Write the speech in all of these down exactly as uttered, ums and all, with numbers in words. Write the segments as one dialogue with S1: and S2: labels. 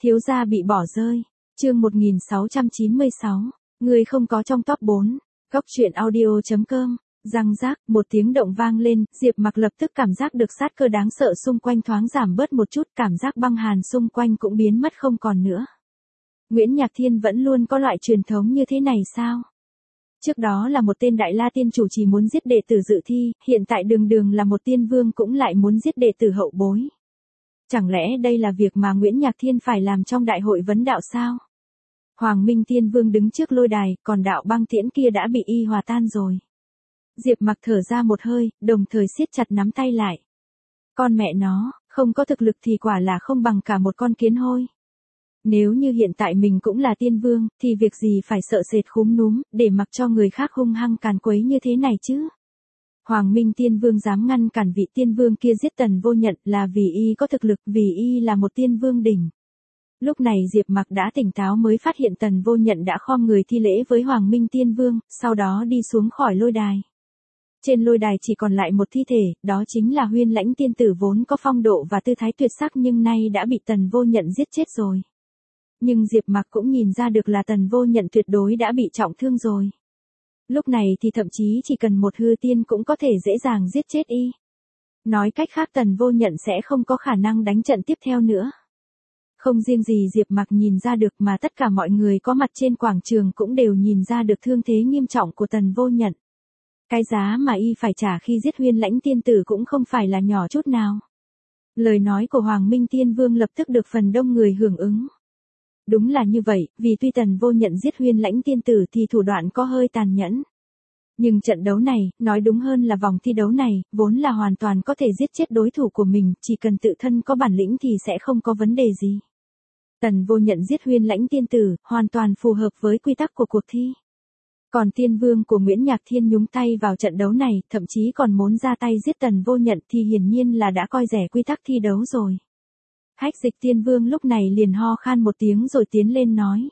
S1: Thiếu gia bị bỏ rơi. Chương một nghìn sáu trăm chín mươi sáu. Người không có trong top bốn. Góc truyện audio chấm com. Răng rác, một tiếng động vang lên, Diệp Mặc lập tức cảm giác được sát cơ đáng sợ xung quanh thoáng giảm bớt một chút, cảm giác băng hàn xung quanh cũng biến mất không còn nữa. Nguyễn Nhạc Thiên vẫn luôn có loại truyền thống như thế này sao? Trước đó là một tên Đại La Tiên chủ chỉ muốn giết đệ tử dự thi, hiện tại đường đường là một tiên vương cũng lại muốn giết đệ tử hậu bối. Chẳng lẽ đây là việc mà Nguyễn Nhạc Thiên phải làm trong đại hội vấn đạo sao? Hoàng Minh Tiên Vương đứng trước lôi đài, còn đạo băng tiễn kia đã bị y hòa tan rồi. Diệp Mặc thở ra một hơi, đồng thời siết chặt nắm tay lại. Con mẹ nó, không có thực lực thì quả là không bằng cả một con kiến hôi. Nếu như hiện tại mình cũng là tiên vương, thì việc gì phải sợ sệt khúm núm, để mặc cho người khác hung hăng càn quấy như thế này chứ? Hoàng Minh Tiên Vương dám ngăn cản vị tiên vương kia giết Tần Vô Nhận là vì y có thực lực, vì y là một tiên vương đỉnh. Lúc này Diệp Mặc đã tỉnh táo mới phát hiện Tần Vô Nhận đã khom người thi lễ với Hoàng Minh Tiên Vương, sau đó đi xuống khỏi lôi đài. Trên lôi đài chỉ còn lại một thi thể, đó chính là Huyên Lãnh tiên tử vốn có phong độ và tư thái tuyệt sắc nhưng nay đã bị Tần Vô Nhận giết chết rồi. Nhưng Diệp Mặc cũng nhìn ra được là Tần Vô Nhận tuyệt đối đã bị trọng thương rồi. Lúc này thì thậm chí chỉ cần một hư tiên cũng có thể dễ dàng giết chết y. Nói cách khác Tần Vô Nhận sẽ không có khả năng đánh trận tiếp theo nữa. Không riêng gì Diệp Mặc nhìn ra được mà tất cả mọi người có mặt trên quảng trường cũng đều nhìn ra được thương thế nghiêm trọng của Tần Vô Nhận. Cái giá mà y phải trả khi giết Huyên Lãnh tiên tử cũng không phải là nhỏ chút nào. Lời nói của Hoàng Minh Tiên Vương lập tức được phần đông người hưởng ứng. Đúng là như vậy, vì tuy Tần Vô Nhận giết Huyên Lãnh tiên tử thì thủ đoạn có hơi tàn nhẫn. Nhưng trận đấu này, nói đúng hơn là vòng thi đấu này, vốn là hoàn toàn có thể giết chết đối thủ của mình, chỉ cần tự thân có bản lĩnh thì sẽ không có vấn đề gì. Tần Vô Nhận giết Huyên Lãnh tiên tử, hoàn toàn phù hợp với quy tắc của cuộc thi. Còn tiên vương của Nguyễn Nhạc Thiên nhúng tay vào trận đấu này, thậm chí còn muốn ra tay giết Tần Vô Nhận thì hiển nhiên là đã coi rẻ quy tắc thi đấu rồi. Hách Dịch Tiên Vương lúc này liền ho khan một tiếng rồi tiến lên nói.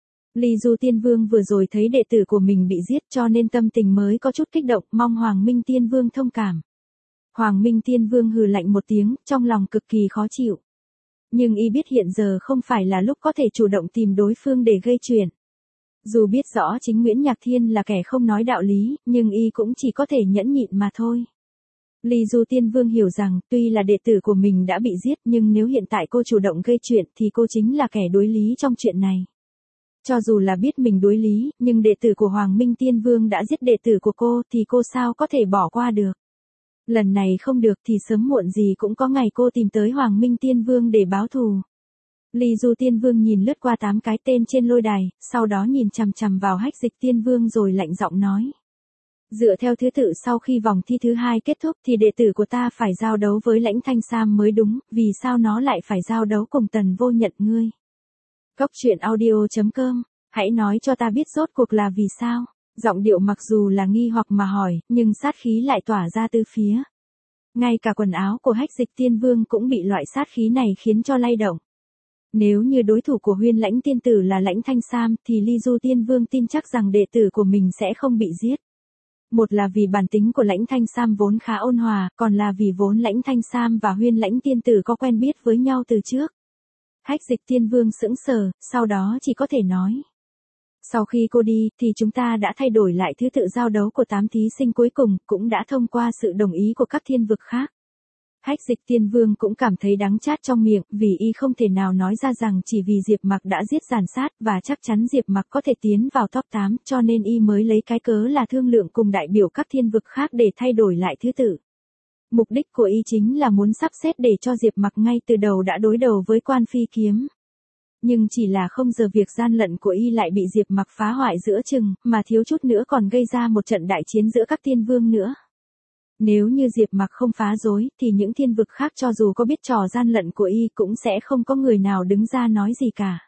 S1: Ly Du Tiên Vương vừa rồi thấy đệ tử của mình bị giết cho nên tâm tình mới có chút kích động, mong Hoàng Minh Tiên Vương thông cảm. Hoàng Minh Tiên Vương hừ lạnh một tiếng, trong lòng cực kỳ khó chịu. Nhưng y biết hiện giờ không phải là lúc có thể chủ động tìm đối phương để gây chuyện. Dù biết rõ chính Nguyễn Nhạc Thiên là kẻ không nói đạo lý, nhưng y cũng chỉ có thể nhẫn nhịn mà thôi. Ly Du Tiên Vương hiểu rằng, tuy là đệ tử của mình đã bị giết nhưng nếu hiện tại cô chủ động gây chuyện thì cô chính là kẻ đối lý trong chuyện này. Cho dù là biết mình đối lý, nhưng đệ tử của Hoàng Minh Tiên Vương đã giết đệ tử của cô thì cô sao có thể bỏ qua được. Lần này không được thì sớm muộn gì cũng có ngày cô tìm tới Hoàng Minh Tiên Vương để báo thù. Ly Du Tiên Vương nhìn lướt qua tám cái tên trên lôi đài, sau đó nhìn chằm chằm vào Hách Dịch Tiên Vương rồi lạnh giọng nói. Dựa theo thứ tự sau khi vòng thi thứ hai kết thúc thì đệ tử của ta phải giao đấu với Lãnh Thanh Sam mới đúng, vì sao nó lại phải giao đấu cùng Tần Vô Nhận ngươi? Góc truyện audio chấm com, hãy nói cho ta biết rốt cuộc là vì sao? Giọng điệu mặc dù là nghi hoặc mà hỏi, nhưng sát khí lại tỏa ra từ phía. Ngay cả quần áo của Hách Dịch Tiên Vương cũng bị loại sát khí này khiến cho lay động. Nếu như đối thủ của Huyên Lãnh tiên tử là Lãnh Thanh Sam thì Ly Du Tiên Vương tin chắc rằng đệ tử của mình sẽ không bị giết. Một là vì bản tính của Lãnh Thanh Sam vốn khá ôn hòa, còn là vì vốn Lãnh Thanh Sam và Huyên Lãnh tiên tử có quen biết với nhau từ trước. Hách Dịch Tiên Vương sững sờ, sau đó chỉ có thể nói. Sau khi cô đi, thì chúng ta đã thay đổi lại thứ tự giao đấu của tám thí sinh cuối cùng, cũng đã thông qua sự đồng ý của các thiên vực khác. Hách Dịch Tiên Vương cũng cảm thấy đắng chát trong miệng, vì y không thể nào nói ra rằng chỉ vì Diệp Mặc đã giết giàn sát và chắc chắn Diệp Mặc có thể tiến vào top tám, cho nên y mới lấy cái cớ là thương lượng cùng đại biểu các thiên vực khác để thay đổi lại thứ tự. Mục đích của y chính là muốn sắp xếp để cho Diệp Mặc ngay từ đầu đã đối đầu với Quan Phi Kiếm. Nhưng chỉ là không giờ việc gian lận của y lại bị Diệp Mặc phá hoại giữa chừng, mà thiếu chút nữa còn gây ra một trận đại chiến giữa các tiên vương nữa. Nếu như Diệp Mặc không phá rối, thì những thiên vực khác cho dù có biết trò gian lận của y cũng sẽ không có người nào đứng ra nói gì cả.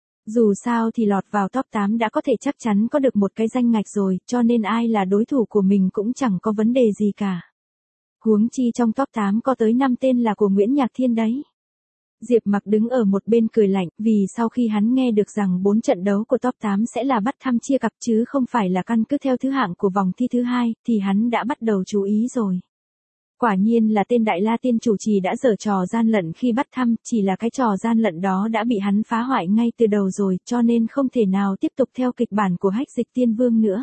S1: Dù sao thì lọt vào top tám đã có thể chắc chắn có được một cái danh ngạch rồi, cho nên ai là đối thủ của mình cũng chẳng có vấn đề gì cả. Huống chi trong top tám có tới năm tên là của Nguyễn Nhạc Thiên đấy. Diệp Mặc đứng ở một bên cười lạnh, vì sau khi hắn nghe được rằng bốn trận đấu của top tám sẽ là bắt thăm chia cặp chứ không phải là căn cứ theo thứ hạng của vòng thi thứ hai, thì hắn đã bắt đầu chú ý rồi. Quả nhiên là tên Đại La Tiên chủ trì đã giở trò gian lận khi bắt thăm, chỉ là cái trò gian lận đó đã bị hắn phá hoại ngay từ đầu rồi, cho nên không thể nào tiếp tục theo kịch bản của Hách Dịch Tiên Vương nữa.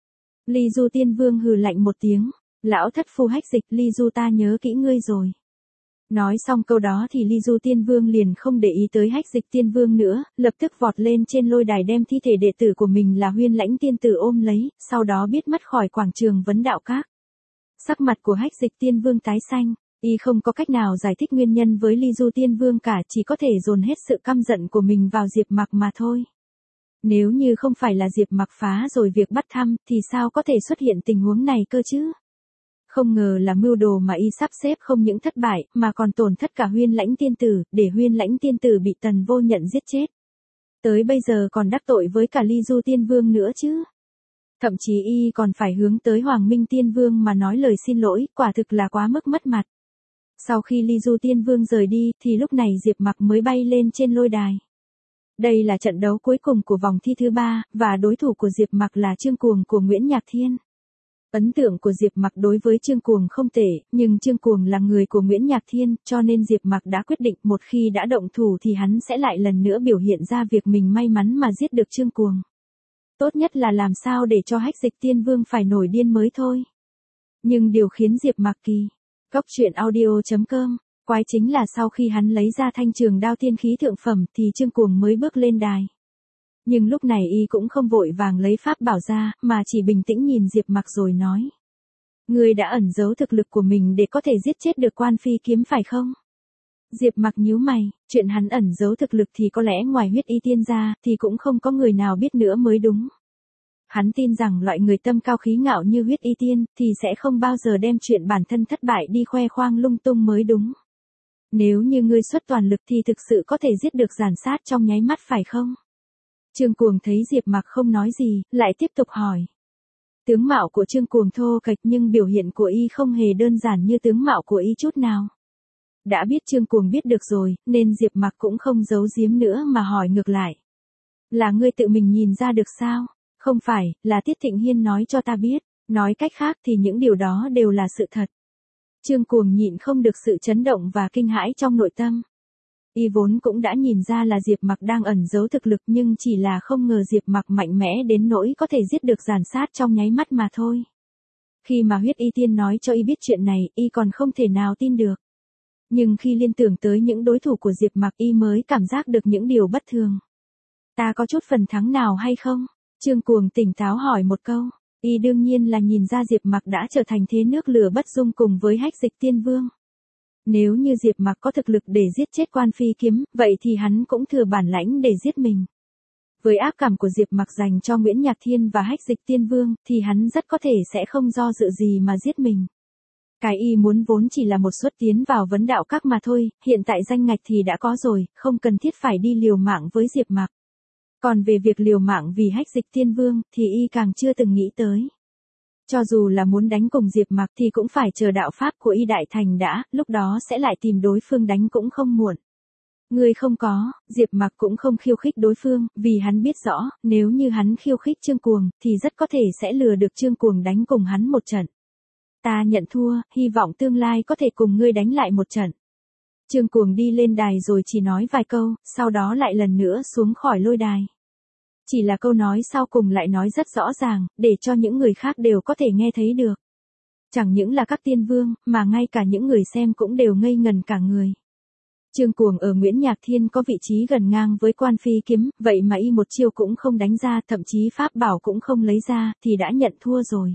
S1: Ly Du Tiên Vương hừ lạnh một tiếng, lão thất phu Hách Dịch, Ly Du ta nhớ kỹ ngươi rồi. Nói xong câu đó thì Ly Du Tiên Vương liền không để ý tới Hách Dịch Tiên Vương nữa, lập tức vọt lên trên lôi đài đem thi thể đệ tử của mình là Huyên Lãnh Tiên Tử ôm lấy, sau đó biết mất khỏi quảng trường vấn đạo các. Sắc mặt của Hách Dịch Tiên Vương tái xanh, y không có cách nào giải thích nguyên nhân với Ly Du Tiên Vương cả, chỉ có thể dồn hết sự căm giận của mình vào Diệp Mặc mà thôi. Nếu như không phải là Diệp Mặc phá rồi việc bắt thăm, thì sao có thể xuất hiện tình huống này cơ chứ? Không ngờ là mưu đồ mà y sắp xếp không những thất bại, mà còn tổn thất cả Huyên Lãnh Tiên Tử, để Huyên Lãnh Tiên Tử bị Tần Vô Nhận giết chết. Tới bây giờ còn đắc tội với cả Ly Du Tiên Vương nữa chứ. Thậm chí y còn phải hướng tới Hoàng Minh Tiên Vương mà nói lời xin lỗi, quả thực là quá mức mất mặt. Sau khi Ly Du Tiên Vương rời đi, thì lúc này Diệp Mặc mới bay lên trên lôi đài. Đây là trận đấu cuối cùng của vòng thi thứ ba, và đối thủ của Diệp Mặc là Trương Cuồng của Nguyễn Nhạc Thiên. Ấn tượng của Diệp Mặc đối với Trương Cuồng không tệ, nhưng Trương Cuồng là người của Nguyễn Nhạc Thiên, cho nên Diệp Mặc đã quyết định một khi đã động thủ thì hắn sẽ lại lần nữa biểu hiện ra việc mình may mắn mà giết được Trương Cuồng. Tốt nhất là làm sao để cho Hách Dịch Tiên Vương phải nổi điên mới thôi. Nhưng điều khiến Diệp Mặc kỳ, Cốc truyện audio chấm com, quái chính là sau khi hắn lấy ra thanh trường đao tiên khí thượng phẩm thì Trương Cuồng mới bước lên đài. Nhưng lúc này y cũng không vội vàng lấy pháp bảo ra, mà chỉ bình tĩnh nhìn Diệp Mặc rồi nói. Ngươi đã ẩn giấu thực lực của mình để có thể giết chết được Quan Phi Kiếm phải không? Diệp Mặc nhíu mày, chuyện hắn ẩn giấu thực lực thì có lẽ ngoài Huyết Y Tiên ra, thì cũng không có người nào biết nữa mới đúng. Hắn tin rằng loại người tâm cao khí ngạo như Huyết Y Tiên, thì sẽ không bao giờ đem chuyện bản thân thất bại đi khoe khoang lung tung mới đúng. Nếu như ngươi xuất toàn lực thì thực sự có thể giết được giản sát trong nháy mắt phải không? Trương Cuồng thấy Diệp Mặc không nói gì, lại tiếp tục hỏi. Tướng mạo của Trương Cuồng thô kệch nhưng biểu hiện của y không hề đơn giản như tướng mạo của y chút nào. Đã biết Trương Cuồng biết được rồi, nên Diệp Mặc cũng không giấu giếm nữa mà hỏi ngược lại. Là ngươi tự mình nhìn ra được sao? Không phải, là Tiết Thịnh Hiên nói cho ta biết, nói cách khác thì những điều đó đều là sự thật. Trương Cuồng nhịn không được sự chấn động và kinh hãi trong nội tâm. Y vốn cũng đã nhìn ra là Diệp Mặc đang ẩn giấu thực lực nhưng chỉ là không ngờ Diệp Mặc mạnh mẽ đến nỗi có thể giết được giản sát trong nháy mắt mà thôi. Khi mà Huyết Y Tiên nói cho y biết chuyện này, y còn không thể nào tin được. Nhưng khi liên tưởng tới những đối thủ của Diệp Mặc y mới cảm giác được những điều bất thường. Ta có chút phần thắng nào hay không? Trương Cuồng tỉnh táo hỏi một câu. Y đương nhiên là nhìn ra Diệp Mặc đã trở thành thế nước lửa bất dung cùng với Hách Dịch Tiên Vương. Nếu như Diệp Mặc có thực lực để giết chết Quan Phi Kiếm, vậy thì hắn cũng thừa bản lãnh để giết mình. Với ác cảm của Diệp Mặc dành cho Nguyễn Nhạc Thiên và Hách Dịch Tiên Vương, thì hắn rất có thể sẽ không do dự gì mà giết mình. Cái y muốn vốn chỉ là một suất tiến vào vấn đạo các mà thôi, hiện tại danh ngạch thì đã có rồi, không cần thiết phải đi liều mạng với Diệp Mặc. Còn về việc liều mạng vì Hách Dịch Tiên Vương, thì y càng chưa từng nghĩ tới. Cho dù là muốn đánh cùng Diệp Mặc thì cũng phải chờ đạo pháp của y đại thành đã, lúc đó sẽ lại tìm đối phương đánh cũng không muộn. Người không có, Diệp Mặc cũng không khiêu khích đối phương, vì hắn biết rõ, nếu như hắn khiêu khích Trương Cuồng, thì rất có thể sẽ lừa được Trương Cuồng đánh cùng hắn một trận. Ta nhận thua, hy vọng tương lai có thể cùng ngươi đánh lại một trận. Trương Cuồng đi lên đài rồi chỉ nói vài câu, sau đó lại lần nữa xuống khỏi lôi đài. Chỉ là câu nói sau cùng lại nói rất rõ ràng, để cho những người khác đều có thể nghe thấy được. Chẳng những là các tiên vương, mà ngay cả những người xem cũng đều ngây ngần cả người. Trương Cuồng ở Nguyễn Nhạc Thiên có vị trí gần ngang với Quan Phi Kiếm, vậy mà y một chiêu cũng không đánh ra, thậm chí pháp bảo cũng không lấy ra, thì đã nhận thua rồi.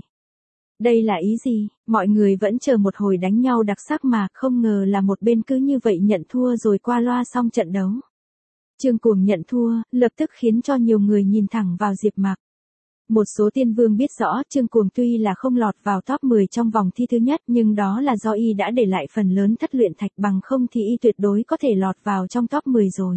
S1: Đây là ý gì? Mọi người vẫn chờ một hồi đánh nhau đặc sắc mà, không ngờ là một bên cứ như vậy nhận thua rồi qua loa xong trận đấu. Trương Cuồng nhận thua, lập tức khiến cho nhiều người nhìn thẳng vào Diệp Mặc. Một số tiên vương biết rõ Trương Cuồng tuy là không lọt vào top mười trong vòng thi thứ nhất, nhưng đó là do y đã để lại phần lớn thất luyện thạch, bằng không thì y tuyệt đối có thể lọt vào trong top mười rồi.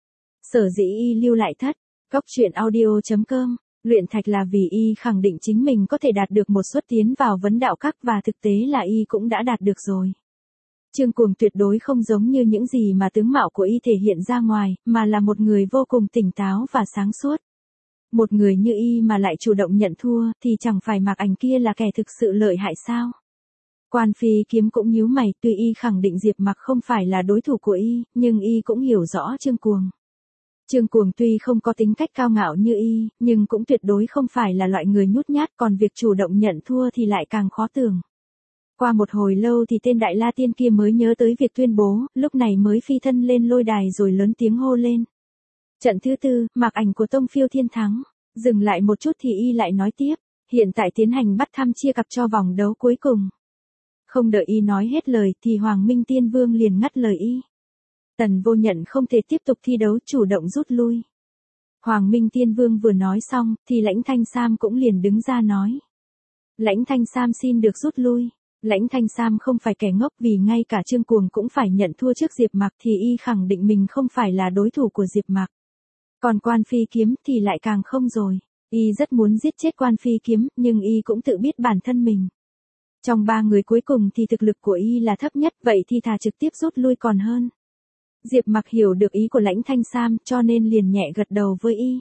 S1: Sở dĩ y lưu lại thất, Cốc truyện audio chấm com, luyện thạch là vì y khẳng định chính mình có thể đạt được một suất tiến vào vấn đạo các, và thực tế là y cũng đã đạt được rồi. Trương Cuồng tuyệt đối không giống như những gì mà tướng mạo của y thể hiện ra ngoài, mà là một người vô cùng tỉnh táo và sáng suốt. Một người như y mà lại chủ động nhận thua, thì chẳng phải Mạc Ảnh kia là kẻ thực sự lợi hại sao? Quan Phi Kiếm cũng nhíu mày, tuy y khẳng định Diệp Mặc không phải là đối thủ của y, nhưng y cũng hiểu rõ Trương Cuồng. Trương Cuồng tuy không có tính cách cao ngạo như y, nhưng cũng tuyệt đối không phải là loại người nhút nhát, còn việc chủ động nhận thua thì lại càng khó tưởng. Qua một hồi lâu thì tên Đại La Tiên kia mới nhớ tới việc tuyên bố, lúc này mới phi thân lên lôi đài rồi lớn tiếng hô lên. Trận thứ tư, Mạc Ảnh của Tông Phiêu Thiên thắng. Dừng lại một chút thì y lại nói tiếp, hiện tại tiến hành bắt thăm chia cặp cho vòng đấu cuối cùng. Không đợi y nói hết lời thì Hoàng Minh Tiên Vương liền ngắt lời y. Tần Vô Nhận không thể tiếp tục thi đấu, chủ động rút lui. Hoàng Minh Tiên Vương vừa nói xong thì Lãnh Thanh Sam cũng liền đứng ra nói. Lãnh Thanh Sam xin được rút lui. Lãnh Thanh Sam không phải kẻ ngốc, vì ngay cả Trương Cuồng cũng phải nhận thua trước Diệp Mặc thì y khẳng định mình không phải là đối thủ của Diệp Mặc. Còn Quan Phi Kiếm thì lại càng không rồi. Y rất muốn giết chết Quan Phi Kiếm, nhưng y cũng tự biết bản thân mình. Trong ba người cuối cùng thì thực lực của y là thấp nhất, vậy thì thà trực tiếp rút lui còn hơn. Diệp Mặc hiểu được ý của Lãnh Thanh Sam, cho nên liền nhẹ gật đầu với y.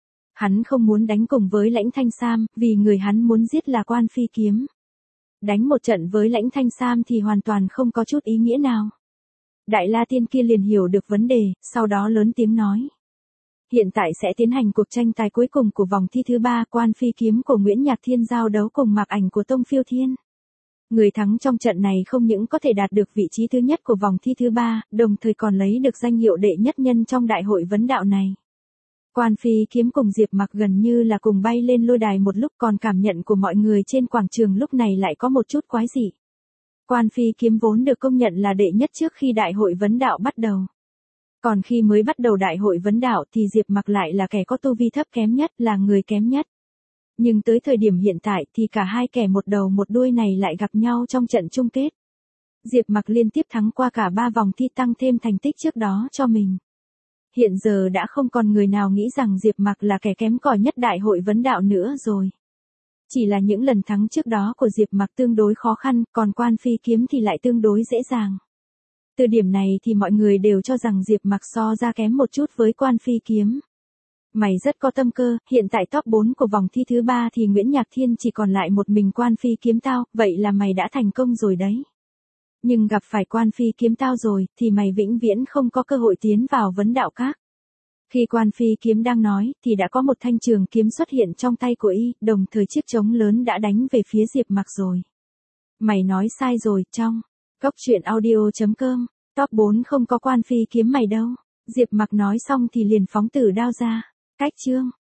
S1: Hắn không muốn đánh cùng với Lãnh Thanh Sam, vì người hắn muốn giết là Quan Phi Kiếm. Đánh một trận với Lãnh Thanh Sam thì hoàn toàn không có chút ý nghĩa nào. Đại La Tiên kia liền hiểu được vấn đề, sau đó lớn tiếng nói. Hiện tại sẽ tiến hành cuộc tranh tài cuối cùng của vòng thi thứ ba, Quan Phi Kiếm của Nguyễn Nhạc Thiên giao đấu cùng Mạc Ảnh của Tông Phiêu Thiên. Người thắng trong trận này không những có thể đạt được vị trí thứ nhất của vòng thi thứ ba, đồng thời còn lấy được danh hiệu đệ nhất nhân trong đại hội vấn đạo này. Quan Phi Kiếm cùng Diệp Mặc gần như là cùng bay lên lôi đài một lúc, còn cảm nhận của mọi người trên quảng trường lúc này lại có một chút quái dị. Quan Phi Kiếm vốn được công nhận là đệ nhất trước khi đại hội vấn đạo bắt đầu. Còn khi mới bắt đầu đại hội vấn đạo thì Diệp Mặc lại là kẻ có tu vi thấp kém nhất, là người kém nhất. Nhưng tới thời điểm hiện tại thì cả hai kẻ một đầu một đuôi này lại gặp nhau trong trận chung kết. Diệp Mặc liên tiếp thắng qua cả ba vòng thi, tăng thêm thành tích trước đó cho mình. Hiện giờ đã không còn người nào nghĩ rằng Diệp Mặc là kẻ kém cỏi nhất đại hội vấn đạo nữa rồi. Chỉ là những lần thắng trước đó của Diệp Mặc tương đối khó khăn, còn Quan Phi Kiếm thì lại tương đối dễ dàng. Từ điểm này thì mọi người đều cho rằng Diệp Mặc so ra kém một chút với Quan Phi Kiếm. Mày rất có tâm cơ, hiện tại top bốn của vòng thi thứ ba thì Nguyễn Nhạc Thiên chỉ còn lại một mình Quan Phi Kiếm tao, vậy là mày đã thành công rồi đấy. Nhưng gặp phải Quan Phi Kiếm tao rồi, thì mày vĩnh viễn không có cơ hội tiến vào vấn đạo các. Khi Quan Phi Kiếm đang nói, thì đã có một thanh trường kiếm xuất hiện trong tay của y, đồng thời chiếc trống lớn đã đánh về phía Diệp Mặc rồi. Mày nói sai rồi, trong Góc Truyện Audio chấm com, top bốn không có Quan Phi Kiếm mày đâu. Diệp Mặc nói xong thì liền phóng tử đao ra. Cách chương